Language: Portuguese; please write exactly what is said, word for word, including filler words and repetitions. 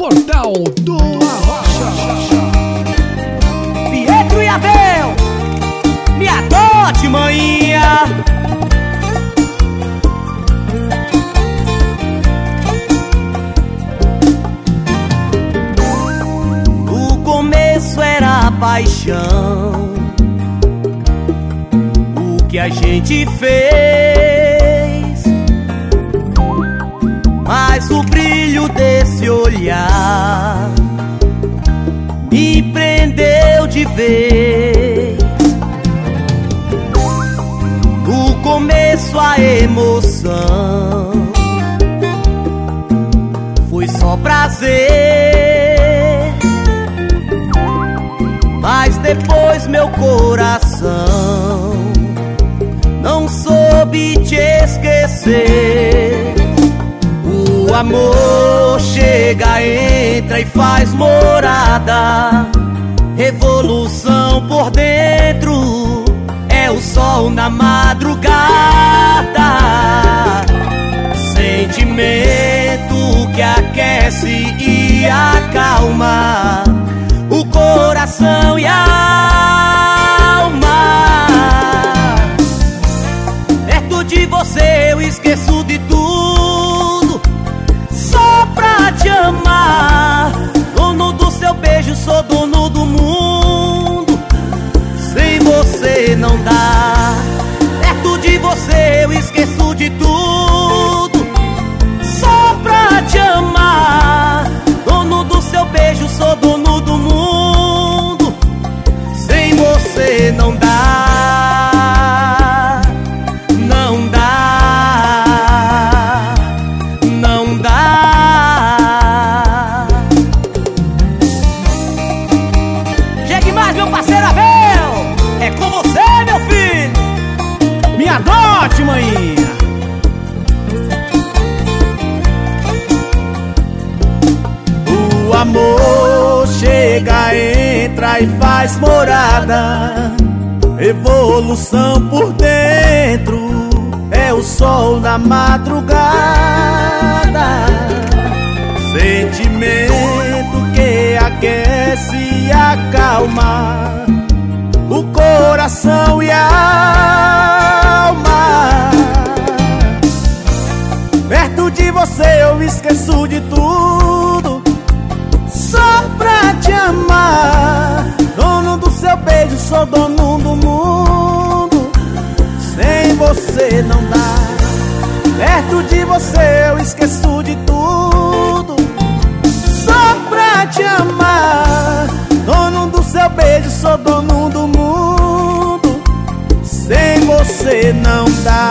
Portal do Arrocha. Pietro e Abel, me adote, maninha. O começo era paixão, o que a gente fez, mas o brilho desse olhar me prendeu de vez. O começo, a emoção, foi só prazer, mas depois meu coração não soube te esquecer. O amor chega, entra e faz morada, revolução por dentro, é o sol na madrugada. Sentimento que aquece e acalma o coração e a alma. Perto de você eu esqueço de tudo, só pra te amar. Dono do seu beijo, sou dono do mundo, sem você não dá. Perto de você eu esqueço de tudo, só pra te amar. Dono do seu beijo, sou dono do mundo, sem você não dá. Não dá, não dá. Chegue mais, meu parceiro Abel, é com você, meu filho. Me adote, maninha. O amor chega, entra e faz morada, evolução por dentro, é o sol na madrugada. Sentimento que aquece e acalma o coração e a alma. Perto de você eu esqueço de tudo, só pra te amar. Dono do seu beijo, sou dono do mundo, sem você não dá. Perto de você eu esqueço de tudo, só pra te amar. Dono do seu beijo, sou dono do mundo, sem você não dá.